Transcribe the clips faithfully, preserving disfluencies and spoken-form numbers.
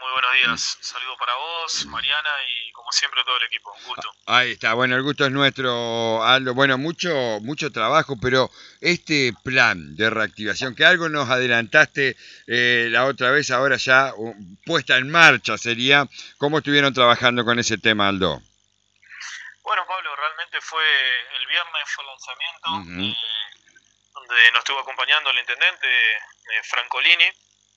Muy buenos días. Un saludo para vos, Mariana, y como siempre todo el equipo. Un gusto. Ahí está, bueno, el gusto es nuestro, Aldo. Bueno, mucho, mucho trabajo, pero este plan de reactivación, que algo nos adelantaste eh, la otra vez, ahora ya uh, puesta en marcha sería, ¿cómo estuvieron trabajando con ese tema, Aldo? Bueno, Pablo, realmente fue el viernes fue el lanzamiento, Ujú, eh, donde nos estuvo acompañando el intendente eh, Francolini,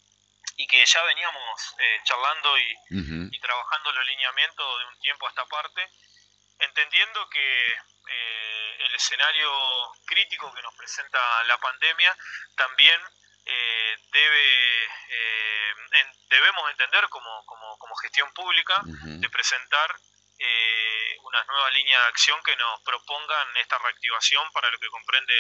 y que ya veníamos eh, charlando y, ujú, y trabajando los lineamientos de un tiempo a esta parte, entendiendo que eh, el escenario crítico que nos presenta la pandemia también eh, debe eh, en, debemos entender como, como, como gestión pública ujú, de presentar eh, unas nuevas líneas de acción que nos propongan esta reactivación para lo que comprende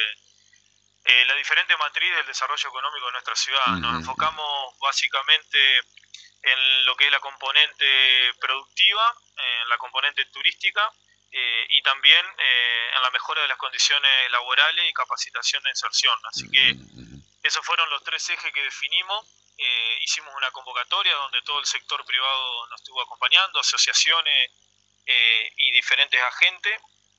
eh, la diferente matriz del desarrollo económico de nuestra ciudad. Nos ujú, enfocamos básicamente en lo que es la componente productiva, en la componente turística eh, y también eh, en la mejora de las condiciones laborales y capacitación de inserción. Así que ujú, esos fueron los tres ejes que definimos. Eh, hicimos una convocatoria donde todo el sector privado nos estuvo acompañando, asociaciones eh, y diferentes agentes.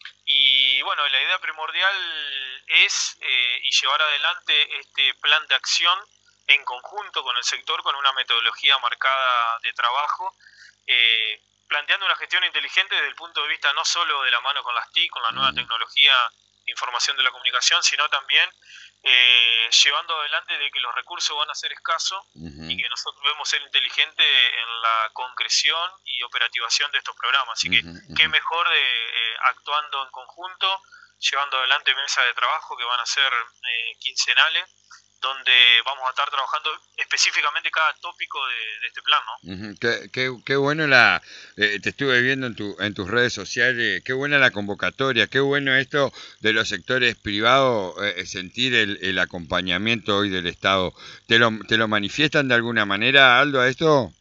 Y bueno, la idea primordial es eh, y llevar adelante este plan de acción en conjunto con el sector, con una metodología marcada de trabajo, eh, planteando una gestión inteligente desde el punto de vista no solo de la mano con las T I C, con la nueva ujú, tecnología de información de la comunicación, sino también eh, llevando adelante de que los recursos van a ser escasos y ujú, que nosotros debemos ser inteligentes en la concreción y operativación de estos programas. Así que ujú, qué ujú. mejor de, eh, actuando en conjunto, llevando adelante mesas de trabajo que van a ser eh, quincenales, donde vamos a estar trabajando específicamente cada tópico de, de este plan, ¿no? Ujú, Qué, qué, qué bueno la, eh, te estuve viendo en tu, en tus redes sociales, qué buena la convocatoria, qué bueno esto de los sectores privados, eh, sentir el, el acompañamiento hoy del Estado. ¿Te lo, te lo manifiestan de alguna manera, Aldo, a esto?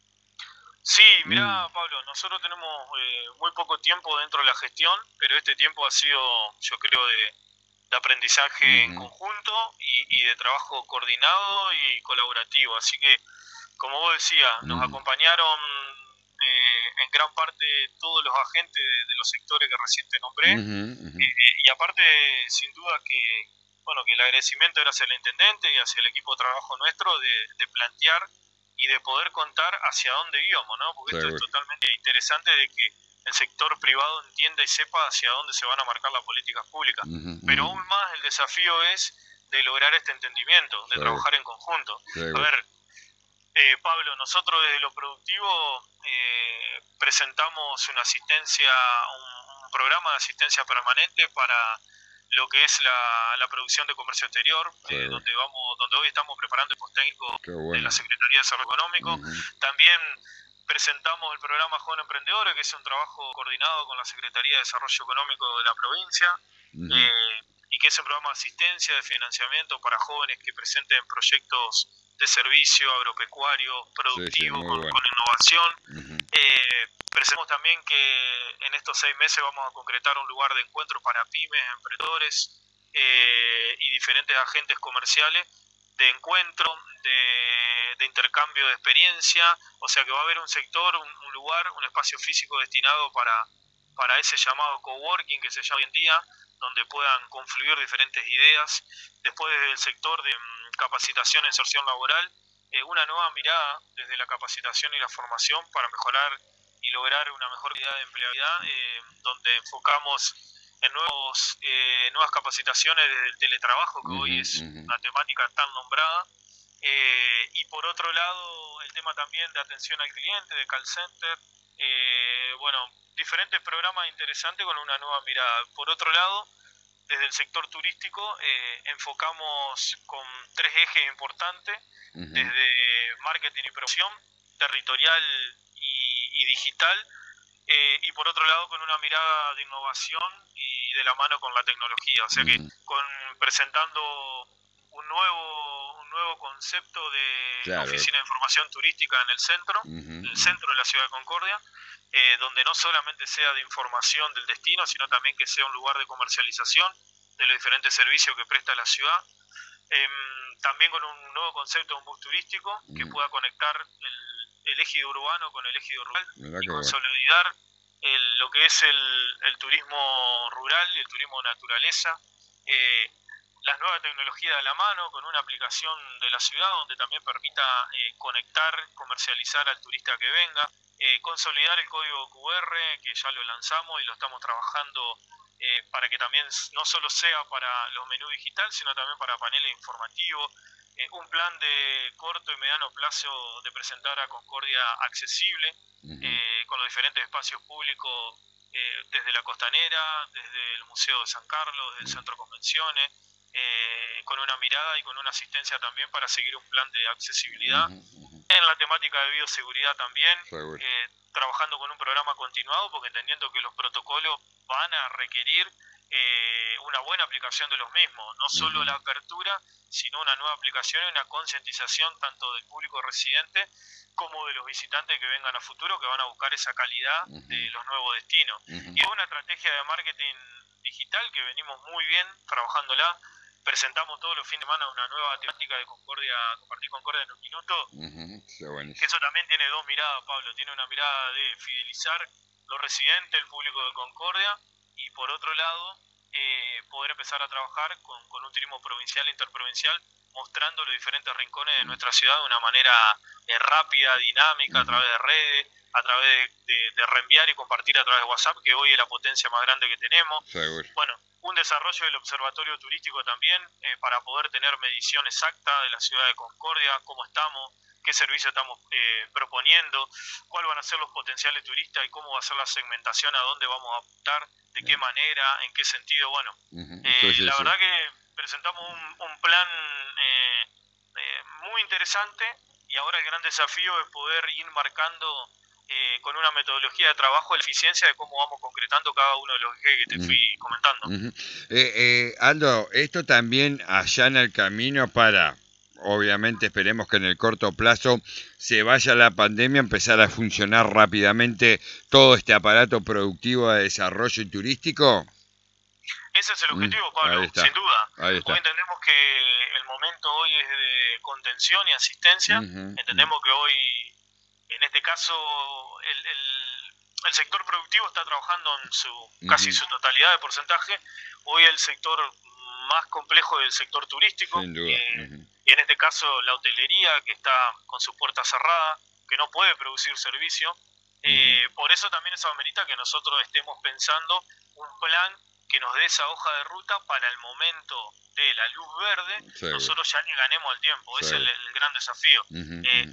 Sí, Mm, mirá, Pablo, nosotros tenemos eh, muy poco tiempo dentro de la gestión, pero este tiempo ha sido, yo creo, de, de aprendizaje en ujú, conjunto y, y de trabajo coordinado y colaborativo. Así que, como vos decías, nos ujú, acompañaron eh, en gran parte todos los agentes de, de los sectores que recién te nombré. ujú, ujú. Eh, y aparte, sin duda que, bueno, que el agradecimiento era hacia el intendente y hacia el equipo de trabajo nuestro de, de plantear y de poder contar hacia dónde íbamos, ¿no? Porque esto es Seguro. totalmente interesante de que el sector privado entienda y sepa hacia dónde se van a marcar las políticas públicas. Ujú, Pero ujú. aún más el desafío es de lograr este entendimiento, de Seguro, trabajar en conjunto. A seguro. ver, eh, Pablo, nosotros desde lo productivo eh, presentamos una asistencia, un, un, programa de asistencia permanente para lo que es la, la producción de comercio exterior, eh, Seguro. donde vamos, donde hoy estamos preparando el post técnico Qué de la bueno. Secretaría de Desarrollo Económico. Ujú, También presentamos el programa Joven Emprendedores, que es un trabajo coordinado con la Secretaría de Desarrollo Económico de la provincia. ujú. Eh, y que es un programa de asistencia, de financiamiento para jóvenes que presenten proyectos de servicio agropecuario, Sí, sí, productivo, muy con, bueno. con innovación. Ujú, Eh, presentamos también que en estos seis meses vamos a concretar un lugar de encuentro para pymes, emprendedores eh, y diferentes agentes comerciales, de encuentro, de, de intercambio de experiencia, o sea que va a haber un sector, un, un lugar, un espacio físico destinado para, para ese llamado coworking que se llama hoy en día, donde puedan confluir diferentes ideas. Después desde el sector de mm, capacitación e inserción laboral, eh, una nueva mirada desde la capacitación y la formación para mejorar y lograr una mejor calidad de empleabilidad, eh, donde enfocamos en nuevos, eh, nuevas capacitaciones desde el teletrabajo, que ujú, hoy es ujú. una temática tan nombrada, eh, y por otro lado el tema también de atención al cliente, de call center, eh, bueno, diferentes programas interesantes con una nueva mirada. Por otro lado, desde el sector turístico eh, enfocamos con tres ejes importantes, Ujú, desde marketing y promoción, territorial y, y digital, eh, y por otro lado con una mirada de innovación y de la mano con la tecnología, o sea que ujú. con presentando un nuevo un nuevo concepto de Claro. oficina de información turística en el centro, Ujú, en el ujú. centro de la ciudad de Concordia, eh, donde no solamente sea de información del destino, sino también que sea un lugar de comercialización de los diferentes servicios que presta la ciudad. Eh, también con un nuevo concepto de un bus turístico que Ujú. pueda conectar el el ejido urbano con el ejido rural Mirá y qué bueno. consolidar el, lo que es el, el turismo rural y el turismo naturaleza. Eh, las nuevas tecnologías a la mano, con una aplicación de la ciudad donde también permita eh, conectar, comercializar al turista que venga, eh, consolidar el código Q R, que ya lo lanzamos y lo estamos trabajando eh, para que también no solo sea para los menús digital, sino también para paneles informativos, eh, un plan de corto y mediano plazo de presentar a Concordia accesible, Uh-huh. eh, con los diferentes espacios públicos, eh, desde la Costanera, desde el Museo de San Carlos, desde el Centro de Convenciones, eh, con una mirada y con una asistencia también para seguir un plan de accesibilidad. Uh-huh, uh-huh. En la temática de bioseguridad también, eh, trabajando con un programa continuado, porque entendiendo que los protocolos van a requerir eh, una buena aplicación de los mismos, no solo uh-huh. la apertura, sino una nueva aplicación y una concientización tanto del público residente como de los visitantes que vengan a futuro, que van a buscar esa calidad uh-huh. de los nuevos destinos. Uh-huh. Y una estrategia de marketing digital que venimos muy bien trabajándola. Presentamos todos los fines de semana una nueva temática de Concordia, compartir Concordia en un minuto. Uh-huh. Sí, bueno. Que eso también tiene dos miradas, Pablo. Tiene una mirada de fidelizar los residentes, el público de Concordia, y por otro lado, eh, poder empezar a trabajar con, con un turismo provincial e interprovincial, mostrando los diferentes rincones de nuestra ciudad de una manera eh, rápida, dinámica, uh-huh. a través de redes, a través de, de, de reenviar y compartir a través de WhatsApp, que hoy es la potencia más grande que tenemos. Seguro. Bueno, un desarrollo del observatorio turístico también, eh, para poder tener medición exacta de la ciudad de Concordia, cómo estamos, qué servicio estamos eh, proponiendo, cuáles van a ser los potenciales turistas y cómo va a ser la segmentación, a dónde vamos a apuntar, de qué manera, en qué sentido. Bueno, uh-huh. eh, sí, sí, la sí. verdad que presentamos un, un plan eh, eh, muy interesante, y ahora el gran desafío es poder ir marcando eh, con una metodología de trabajo la eficiencia de cómo vamos concretando cada uno de los ejes que te uh-huh. fui comentando. Uh-huh. eh, eh, Aldo, esto también allana el camino para, obviamente esperemos que en el corto plazo se vaya la pandemia, empezar a funcionar rápidamente todo este aparato productivo de desarrollo y turístico. Ese es el objetivo, Pablo, sin duda. Hoy entendemos que el momento hoy es de contención y asistencia. Uh-huh. Entendemos uh-huh. que hoy, en este caso, el, el, el sector productivo está trabajando en su uh-huh. casi su totalidad de porcentaje. Hoy el sector más complejo es el sector turístico. Sin duda. Eh, uh-huh. Y en este caso la hotelería, que está con sus puertas cerradas, que no puede producir servicio. Eh, uh-huh. Por eso también eso amerita que nosotros estemos pensando un plan que nos dé esa hoja de ruta para el momento de la luz verde, sí, nosotros ya ni ganemos el tiempo. Sí. Ese es el, el gran desafío. Uh-huh. Eh,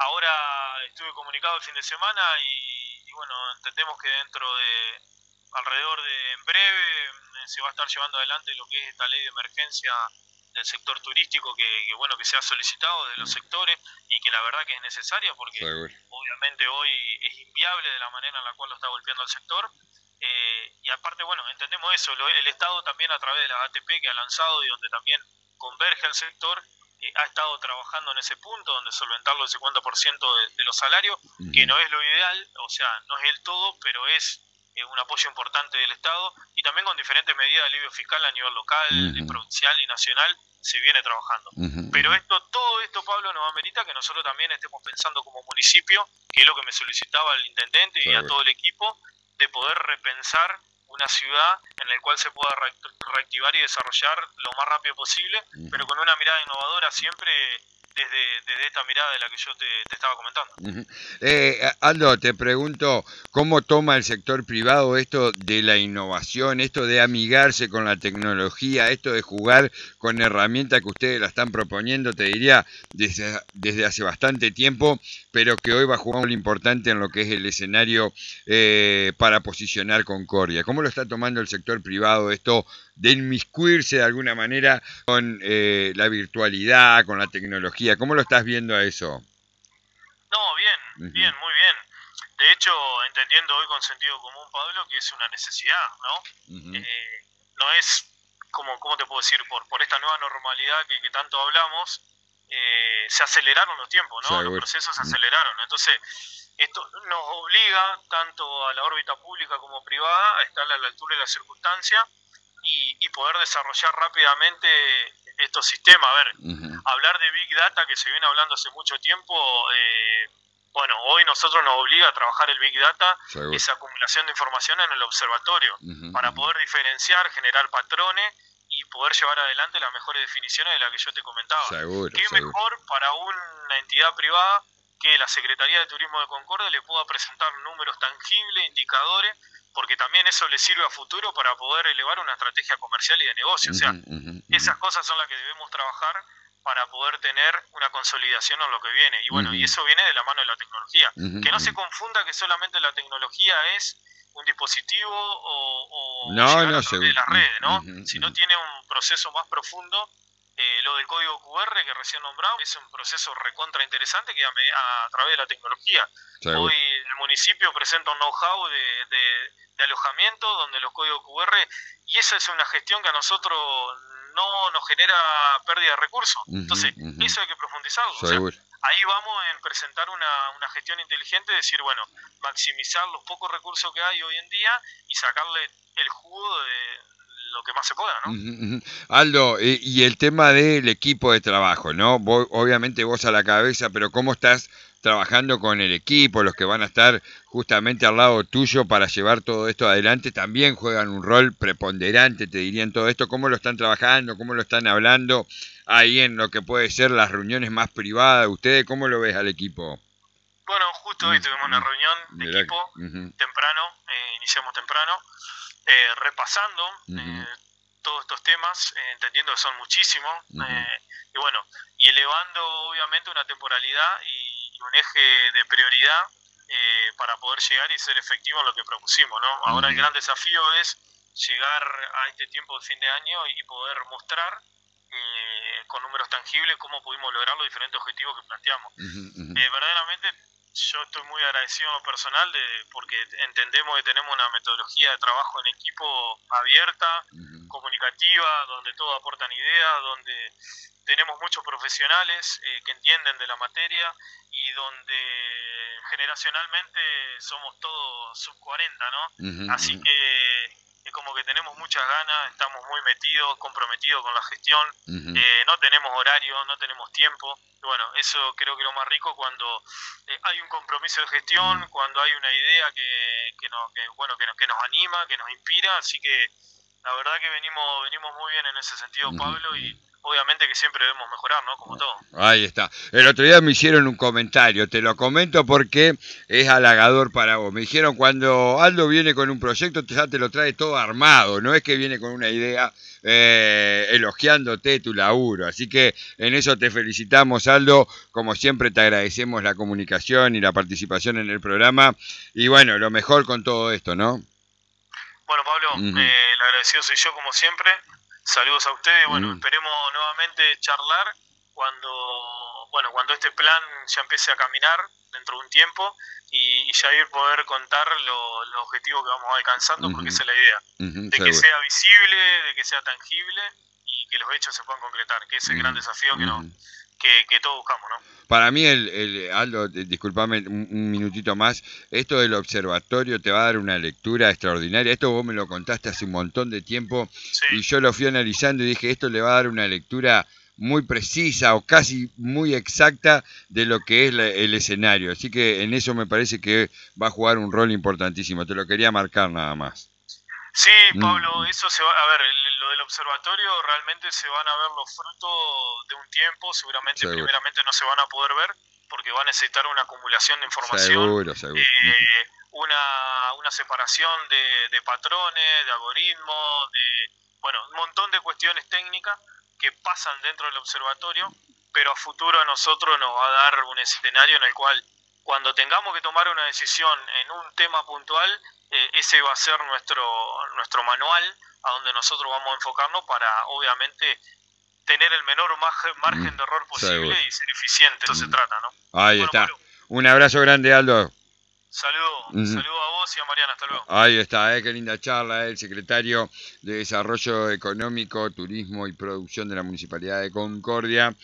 ahora estuve comunicado el fin de semana y, y bueno, entendemos que dentro de, alrededor de, en breve, se va a estar llevando adelante lo que es esta ley de emergencia del sector turístico, que, que bueno, que se ha solicitado de los uh-huh. sectores, y que la verdad que es necesaria, porque sí, obviamente hoy es inviable de la manera en la cual lo está golpeando el sector. Eh, y aparte, bueno, entendemos eso, lo, el Estado también a través de la A T P que ha lanzado y donde también converge el sector, eh, ha estado trabajando en ese punto, donde solventarlo el cincuenta por ciento de, de los salarios, uh-huh. que no es lo ideal, o sea, no es el todo, pero es eh, un apoyo importante del Estado, y también con diferentes medidas de alivio fiscal a nivel local, uh-huh. provincial y nacional, se viene trabajando. Uh-huh. Pero esto, todo esto, Pablo, nos amerita que nosotros también estemos pensando como municipio, que es lo que me solicitaba el intendente y a todo el equipo, de poder repensar una ciudad en la cual se pueda reactivar y desarrollar lo más rápido posible, uh-huh. pero con una mirada innovadora siempre desde, desde esta mirada de la que yo te, te estaba comentando. Uh-huh. eh, Aldo, te pregunto, ¿cómo toma el sector privado esto de la innovación, esto de amigarse con la tecnología, esto de jugar con herramientas que ustedes la están proponiendo, te diría, desde, desde hace bastante tiempo, pero que hoy va a jugar muy importante en lo que es el escenario eh, para posicionar Concordia? ¿Cómo lo está tomando el sector privado esto de inmiscuirse de alguna manera con eh, la virtualidad, con la tecnología? ¿Cómo lo estás viendo a eso? No, bien, uh-huh. bien, muy bien. De hecho, entendiendo hoy con sentido común, Pablo, que es una necesidad, ¿no? Uh-huh. Eh, no es, como, ¿cómo te puedo decir? Por, por esta nueva normalidad que, que tanto hablamos, eh, se aceleraron los tiempos, ¿no? Seguro. Los procesos se aceleraron. Entonces, esto nos obliga tanto a la órbita pública como privada a estar a la altura de la circunstancia y, y poder desarrollar rápidamente estos sistemas. A ver, uh-huh. hablar de Big Data, que se viene hablando hace mucho tiempo, eh, Bueno, hoy nosotros nos obliga a trabajar el Big Data, Seguro. esa acumulación de información en el observatorio, Ujú, para ujú. poder diferenciar, generar patrones y poder llevar adelante las mejores definiciones de las que yo te comentaba. Seguro, ¿Qué seguro. mejor para una entidad privada que la Secretaría de Turismo de Concordia le pueda presentar números tangibles, indicadores, porque también eso le sirve a futuro para poder elevar una estrategia comercial y de negocio? O Ujú, sea, ujú, ujú. esas cosas son las que debemos trabajar para poder tener una consolidación en lo que viene. Y bueno, y Ujú, eso viene de la mano de la tecnología. ujú, Que no se ujú. confunda que solamente la tecnología es un dispositivo o, o No, llegar no, a través de seguro. las Ujú, redes, ¿no? ujú, Sino ujú. tiene un proceso más profundo. Eh, lo del código Q R que recién nombramos es un proceso recontra interesante que a, a, a través de la tecnología. Seguro. Hoy el municipio presenta un know-how de, de, de alojamiento donde los códigos Q R, y esa es una gestión que a nosotros no nos genera pérdida de recursos. Ujú, Entonces, ujú. eso hay que profundizarlo. O sea, Seguro. ahí vamos en presentar una, una gestión inteligente, decir, bueno, maximizar los pocos recursos que hay hoy en día y sacarle el jugo de lo que más se pueda, ¿no? Ujú, ujú. Aldo, eh, y el tema del equipo de trabajo, ¿no? Vos, obviamente vos a la cabeza, pero ¿cómo estás trabajando con el equipo, los que van a estar justamente al lado tuyo para llevar todo esto adelante? También juegan un rol preponderante, te diría, en todo esto. ¿Cómo lo están trabajando? ¿Cómo lo están hablando ahí en lo que puede ser las reuniones más privadas? ¿Ustedes cómo lo ves al equipo? Bueno, justo hoy Mm, tuvimos una mm, reunión de mirá que- equipo ujú, temprano, eh, iniciamos temprano, eh, repasando ujú, eh, todos estos temas, eh, entendiendo que son muchísimos, ujú, eh, y bueno, y elevando obviamente una temporalidad y, y un eje de prioridad eh, para poder llegar y ser efectivo en lo que propusimos, ¿no? Ahora el ujú, gran desafío es llegar a este tiempo de fin de año y poder mostrar eh, con números tangibles cómo pudimos lograr los diferentes objetivos que planteamos. ujú, ujú. Eh, verdaderamente yo estoy muy agradecido en lo personal de, porque entendemos que tenemos una metodología de trabajo en equipo abierta, Ujú. comunicativa, donde todos aportan ideas, donde tenemos muchos profesionales eh, que entienden de la materia y donde generacionalmente somos todos sub cuarenta, ¿no? Ujú, Así ujú, que es como que tenemos muchas ganas, estamos muy metidos, comprometidos con la gestión, ujú. eh, no tenemos horario, no tenemos tiempo. Y bueno, eso creo que es lo más rico cuando eh, hay un compromiso de Mm. gestión, cuando hay una idea que, que, nos, que, bueno, que, nos, que nos anima, que nos inspira. Así que la verdad que venimos, venimos muy bien en ese sentido, Ujú, Pablo, ujú. y obviamente que siempre debemos mejorar, ¿no? Como todo. Ahí está. El otro día me hicieron un comentario, te lo comento porque es halagador para vos. Me dijeron cuando Aldo viene con un proyecto, ya te lo trae todo armado, no es que viene con una idea eh, elogiándote tu laburo. Así que en eso te felicitamos, Aldo. Como siempre te agradecemos la comunicación y la participación en el programa. Y bueno, lo mejor con todo esto, ¿no? Bueno, Pablo, Ujú, eh, el agradecido soy yo como siempre. Saludos a ustedes. Bueno, ujú. esperemos nuevamente charlar cuando, bueno, cuando este plan ya empiece a caminar dentro de un tiempo y, y ya ir poder contar lo- los objetivos que vamos alcanzando, porque Ujú, esa es la idea, ujú, de que seguro. sea visible, de que sea tangible y que los hechos se puedan concretar, que es el gran Ujú, desafío que, nos, ujú. que, que todos buscamos, ¿no? Para mí, el, el Aldo, di- discúlpame un, un minutito más, esto del observatorio te va a dar una lectura extraordinaria. Esto vos me lo contaste hace un montón de tiempo Sí. y yo lo fui analizando y dije, esto le va a dar una lectura muy precisa o casi muy exacta de lo que es la- el escenario. Así que en eso me parece que va a jugar un rol importantísimo. Te lo quería marcar nada más. Sí, Pablo, Mm, eso se va a ver, el- lo del observatorio realmente se van a ver los frutos de un tiempo, seguramente seguro, primeramente no se van a poder ver porque va a necesitar una acumulación de información, seguro, seguro. Ujú, eh, una, una separación de, de patrones, de algoritmos, de, bueno, un montón de cuestiones técnicas que pasan dentro del observatorio, pero a futuro a nosotros nos va a dar un escenario en el cual cuando tengamos que tomar una decisión en un tema puntual, eh, ese va a ser nuestro, nuestro manual a donde nosotros vamos a enfocarnos para, obviamente, tener el menor mm, margen de error posible seguro. y ser eficiente. Eso se Ujú. trata, ¿no? Ahí Bueno, está. Pablo, Un abrazo grande, Aldo. saludo, Ujú. saludo a vos y a Mariana. Hasta luego. Ahí está, eh, qué linda charla, eh, el secretario de Desarrollo Económico, Turismo y Producción de la Municipalidad de Concordia.